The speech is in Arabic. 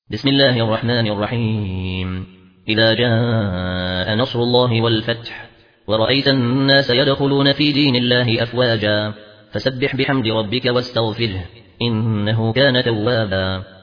بسم الله الرحمن الرحيم. إذا جاء نصر الله والفتح ورأيت الناس يدخلون في دين الله أفواجا فسبح بحمد ربك واستغفره إنه كان توابا.